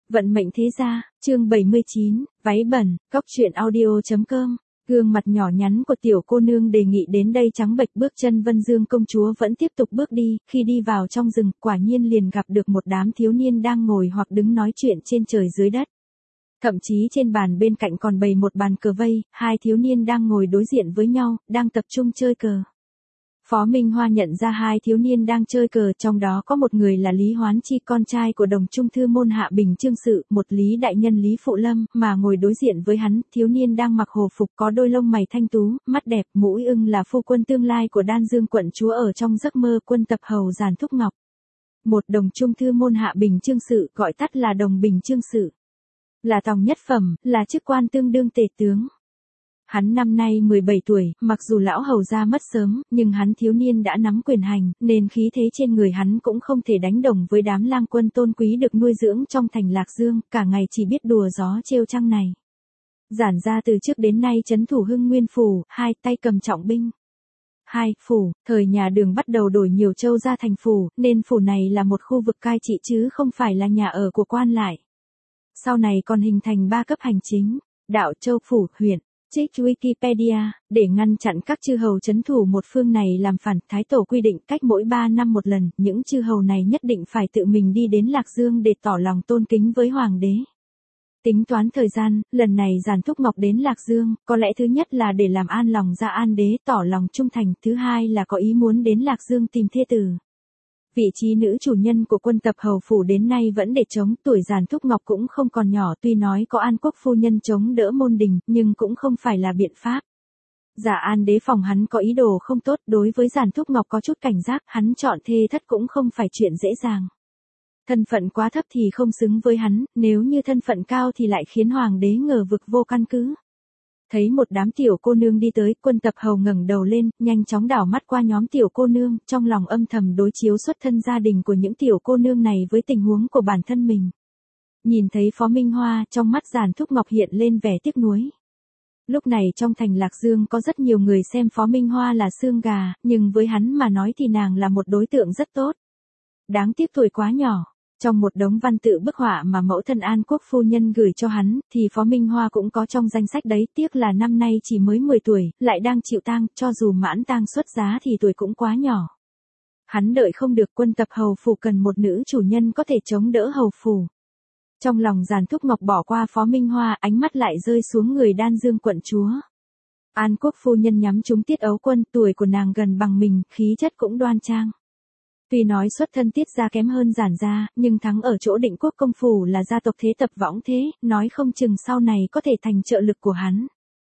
Vận mệnh thế gia, chương 79, váy bẩn, cóc truyện audio.com. Gương mặt nhỏ nhắn của tiểu cô nương đề nghị đến đây trắng bệch bước chân. Vân Dương công chúa vẫn tiếp tục bước đi, khi đi vào trong rừng, quả nhiên liền gặp được một đám thiếu niên đang ngồi hoặc đứng nói chuyện trên trời dưới đất. Thậm chí trên bàn bên cạnh còn bày một bàn cờ vây, hai thiếu niên đang ngồi đối diện với nhau, đang tập trung chơi cờ. Phó Minh Hoa nhận ra hai thiếu niên đang chơi cờ, trong đó có một người là Lý Hoán Chi, con trai của đồng trung thư môn Hạ Bình Chương Sự, một Lý đại nhân Lý Phụ Lâm, mà ngồi đối diện với hắn, thiếu niên đang mặc hồ phục có đôi lông mày thanh tú, mắt đẹp, mũi ưng là phu quân tương lai của Đan Dương quận chúa ở trong giấc mơ Quân Tập Hầu Giản Thúc Ngọc. Một đồng trung thư môn Hạ Bình Chương Sự, gọi tắt là Đồng Bình Chương Sự, là tòng nhất phẩm, là chức quan tương đương tể tướng. Hắn năm nay 17 tuổi, mặc dù lão hầu gia mất sớm, nhưng hắn thiếu niên đã nắm quyền hành, nên khí thế trên người hắn cũng không thể đánh đồng với đám lang quân tôn quý được nuôi dưỡng trong thành Lạc Dương, cả ngày chỉ biết đùa gió trêu trăng này. Giản gia từ trước đến nay trấn thủ Hưng Nguyên phủ, hai tay cầm trọng binh. Hai phủ, thời nhà Đường bắt đầu đổi nhiều châu ra thành phủ, nên phủ này là một khu vực cai trị chứ không phải là nhà ở của quan lại. Sau này còn hình thành 3 cấp hành chính: đạo, châu, phủ, huyện. Trích Wikipedia, để ngăn chặn các chư hầu trấn thủ một phương này làm phản, Thái Tổ quy định cách mỗi 3 năm một lần, những chư hầu này nhất định phải tự mình đi đến Lạc Dương để tỏ lòng tôn kính với Hoàng đế. Tính toán thời gian, lần này Giản Thúc Ngọc đến Lạc Dương, có lẽ thứ nhất là để làm an lòng Gia An đế, tỏ lòng trung thành, thứ hai là có ý muốn đến Lạc Dương tìm thê tử. Vị trí nữ chủ nhân của Quân Tập Hầu phủ đến nay vẫn để trống, tuổi Giản Thúc Ngọc cũng không còn nhỏ, tuy nói có An Quốc phu nhân chống đỡ môn đình, nhưng cũng không phải là biện pháp. Giả An đế phòng hắn có ý đồ không tốt, đối với Giản Thúc Ngọc có chút cảnh giác, hắn chọn thê thất cũng không phải chuyện dễ dàng. Thân phận quá thấp thì không xứng với hắn, nếu như thân phận cao thì lại khiến Hoàng đế ngờ vực vô căn cứ. Thấy một đám tiểu cô nương đi tới, Quân Tập Hầu ngẩng đầu lên, nhanh chóng đảo mắt qua nhóm tiểu cô nương, trong lòng âm thầm đối chiếu xuất thân gia đình của những tiểu cô nương này với tình huống của bản thân mình. Nhìn thấy Phó Minh Hoa, trong mắt Giản Thúc Ngọc hiện lên vẻ tiếc nuối. Lúc này trong thành Lạc Dương có rất nhiều người xem Phó Minh Hoa là xương gà, nhưng với hắn mà nói thì nàng là một đối tượng rất tốt. Đáng tiếc tuổi quá nhỏ. Trong một đống văn tự bức họa mà mẫu thân An Quốc phu nhân gửi cho hắn, thì Phó Minh Hoa cũng có trong danh sách đấy, tiếc là năm nay chỉ mới 10 tuổi, lại đang chịu tang, cho dù mãn tang xuất giá thì tuổi cũng quá nhỏ. Hắn đợi không được, Quân Tập Hầu phủ cần một nữ chủ nhân có thể chống đỡ hầu phủ. Trong lòng Giản Thúc Ngọc bỏ qua Phó Minh Hoa, ánh mắt lại rơi xuống người Đan Dương quận chúa. An Quốc phu nhân nhắm trúng Tiết Ấu Quân, tuổi của nàng gần bằng mình, khí chất cũng đoan trang. Tuy nói xuất thân Tiết gia kém hơn Giản gia, nhưng thắng ở chỗ Định Quốc công phủ là gia tộc thế tập võng thế, nói không chừng sau này có thể thành trợ lực của hắn.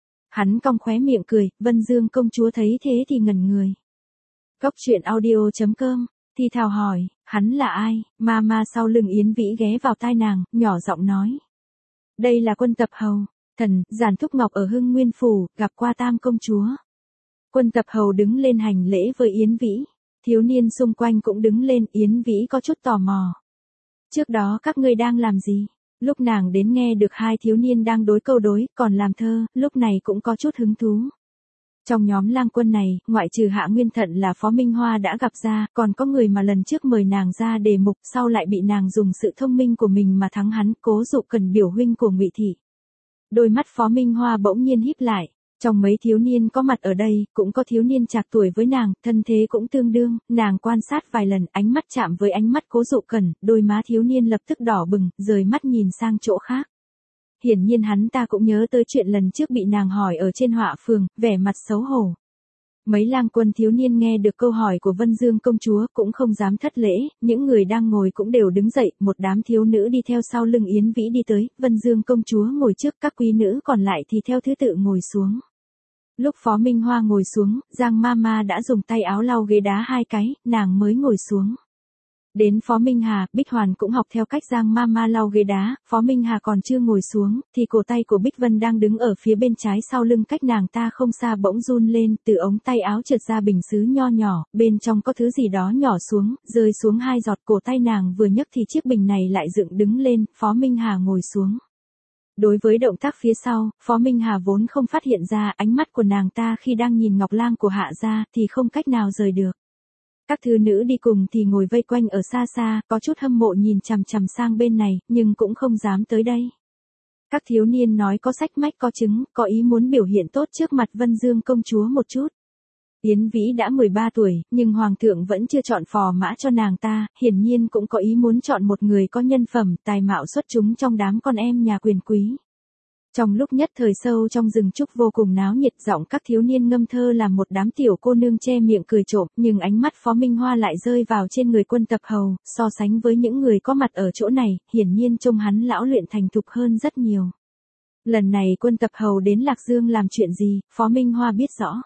Hắn cong khóe miệng cười, Vân Dương công chúa thấy thế thì ngẩn người. Cóc truyện audio.com, thì thào hỏi, hắn là ai? Ma sau lưng Yến Vĩ ghé vào tai nàng, nhỏ giọng nói. Đây là Quân Tập Hầu, thần, Giản Thúc Ngọc ở Hưng Nguyên phủ, gặp qua Tam công chúa. Quân Tập Hầu đứng lên hành lễ với Yến Vĩ. Thiếu niên xung quanh cũng đứng lên, Yến Vĩ có chút tò mò. Trước đó các ngươi đang làm gì? Lúc nàng đến nghe được hai thiếu niên đang đối câu đối, còn làm thơ, lúc này cũng có chút hứng thú. Trong nhóm lang quân này, ngoại trừ Hạ Nguyên Thận là Phó Minh Hoa đã gặp ra, còn có người mà lần trước mời nàng ra đề mục, sau lại bị nàng dùng sự thông minh của mình mà thắng hắn, Cố Dụ Cần, biểu huynh của Ngụy Thị. Đôi mắt Phó Minh Hoa bỗng nhiên híp lại. Trong mấy thiếu niên có mặt ở đây, cũng có thiếu niên trạc tuổi với nàng, thân thế cũng tương đương, nàng quan sát vài lần, ánh mắt chạm với ánh mắt Cố Dụ Cần, đôi má thiếu niên lập tức đỏ bừng, rời mắt nhìn sang chỗ khác. Hiển nhiên hắn ta cũng nhớ tới chuyện lần trước bị nàng hỏi ở trên họa phường, vẻ mặt xấu hổ. Mấy lang quân thiếu niên nghe được câu hỏi của Vân Dương công chúa cũng không dám thất lễ, những người đang ngồi cũng đều đứng dậy, một đám thiếu nữ đi theo sau lưng Yến Vĩ đi tới, Vân Dương công chúa ngồi trước, các quý nữ còn lại thì theo thứ tự ngồi xuống. Lúc Phó Minh Hoa ngồi xuống, Giang Mama đã dùng tay áo lau ghế đá hai cái, nàng mới ngồi xuống. Đến Phó Minh Hà, Bích Hoàn cũng học theo cách Giang Mama lau ghế đá, Phó Minh Hà còn chưa ngồi xuống, thì cổ tay của Bích Vân đang đứng ở phía bên trái sau lưng cách nàng ta không xa bỗng run lên, từ ống tay áo trượt ra bình sứ nho nhỏ, bên trong có thứ gì đó nhỏ xuống, rơi xuống 2 giọt, cổ tay nàng vừa nhấc thì chiếc bình này lại dựng đứng lên, Phó Minh Hà ngồi xuống. Đối với động tác phía sau, Phó Minh Hà vốn không phát hiện ra, ánh mắt của nàng ta khi đang nhìn Ngọc Lang của Hạ gia thì không cách nào rời được. Các thư nữ đi cùng thì ngồi vây quanh ở xa xa, có chút hâm mộ nhìn chằm chằm sang bên này, nhưng cũng không dám tới đây. Các thiếu niên nói có sách mách có chứng, có ý muốn biểu hiện tốt trước mặt Vân Dương công chúa một chút. Yến Vĩ đã 13 tuổi, nhưng Hoàng thượng vẫn chưa chọn phò mã cho nàng ta, hiển nhiên cũng có ý muốn chọn một người có nhân phẩm, tài mạo xuất chúng trong đám con em nhà quyền quý. Trong lúc nhất thời sâu trong rừng trúc vô cùng náo nhiệt, giọng các thiếu niên ngâm thơ làm một đám tiểu cô nương che miệng cười trộm, nhưng ánh mắt Phó Minh Hoa lại rơi vào trên người Quân Tập Hầu, so sánh với những người có mặt ở chỗ này, hiển nhiên trông hắn lão luyện thành thục hơn rất nhiều. Lần này Quân Tập Hầu đến Lạc Dương làm chuyện gì, Phó Minh Hoa biết rõ.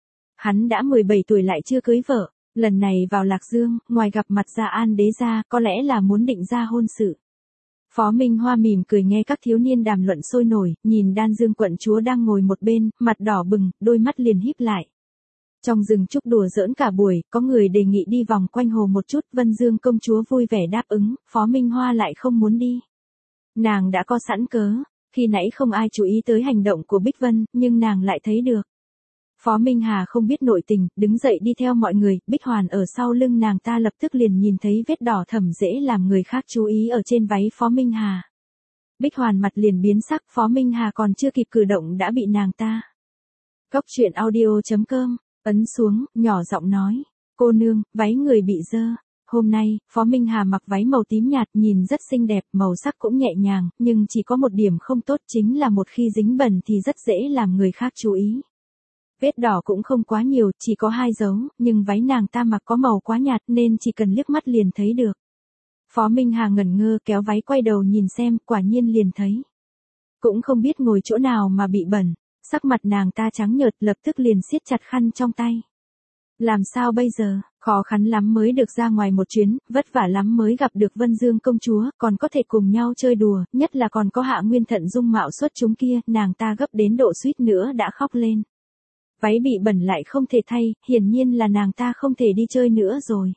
Hắn đã 17 tuổi lại chưa cưới vợ, lần này vào Lạc Dương, ngoài gặp mặt Gia An đế gia, có lẽ là muốn định ra hôn sự. Phó Minh Hoa mỉm cười nghe các thiếu niên đàm luận sôi nổi, nhìn Đan Dương quận chúa đang ngồi một bên, mặt đỏ bừng, đôi mắt liền híp lại. Trong rừng trúc đùa giỡn cả buổi, có người đề nghị đi vòng quanh hồ một chút, Vân Dương công chúa vui vẻ đáp ứng, Phó Minh Hoa lại không muốn đi. Nàng đã có sẵn cớ, khi nãy không ai chú ý tới hành động của Bích Vân, nhưng nàng lại thấy được. Phó Minh Hà không biết nội tình, đứng dậy đi theo mọi người, Bích Hoàn ở sau lưng nàng ta lập tức liền nhìn thấy vết đỏ thẫm dễ làm người khác chú ý ở trên váy Phó Minh Hà. Bích Hoàn mặt liền biến sắc, Phó Minh Hà còn chưa kịp cử động đã bị nàng ta. Cốc truyện audio.com, ấn xuống, nhỏ giọng nói, cô nương, váy người bị dơ. Hôm nay, Phó Minh Hà mặc váy màu tím nhạt nhìn rất xinh đẹp, màu sắc cũng nhẹ nhàng, nhưng chỉ có một điểm không tốt chính là một khi dính bẩn thì rất dễ làm người khác chú ý. Vết đỏ cũng không quá nhiều, chỉ có 2 dấu, nhưng váy nàng ta mặc có màu quá nhạt nên chỉ cần liếc mắt liền thấy được. Phó Minh Hà ngẩn ngơ kéo váy quay đầu nhìn xem, quả nhiên liền thấy. Cũng không biết ngồi chỗ nào mà bị bẩn, sắc mặt nàng ta trắng nhợt lập tức liền siết chặt khăn trong tay. Làm sao bây giờ, khó khăn lắm mới được ra ngoài một chuyến, vất vả lắm mới gặp được Vân Dương công chúa, còn có thể cùng nhau chơi đùa, nhất là còn có Hạ Nguyên Thận dung mạo xuất chúng kia, nàng ta gấp đến độ suýt nữa đã khóc lên. Váy bị bẩn lại không thể thay, hiển nhiên là nàng ta không thể đi chơi nữa rồi.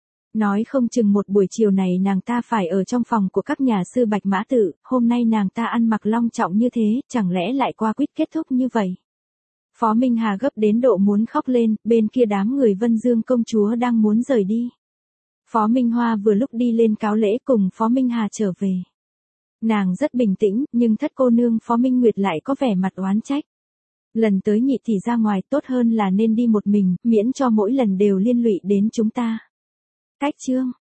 Nói không chừng một buổi chiều này nàng ta phải ở trong phòng của các nhà sư Bạch Mã Tự, hôm nay nàng ta ăn mặc long trọng như thế, chẳng lẽ lại qua quýt kết thúc như vậy. Phó Minh Hà gấp đến độ muốn khóc lên, bên kia đám người Vân Dương công chúa đang muốn rời đi. Phó Minh Hoa vừa lúc đi lên cáo lễ cùng Phó Minh Hà trở về. Nàng rất bình tĩnh, nhưng thất cô nương Phó Minh Nguyệt lại có vẻ mặt oán trách. Lần tới nhị thì ra ngoài tốt hơn là nên đi một mình, miễn cho mỗi lần đều liên lụy đến chúng ta. Cách chương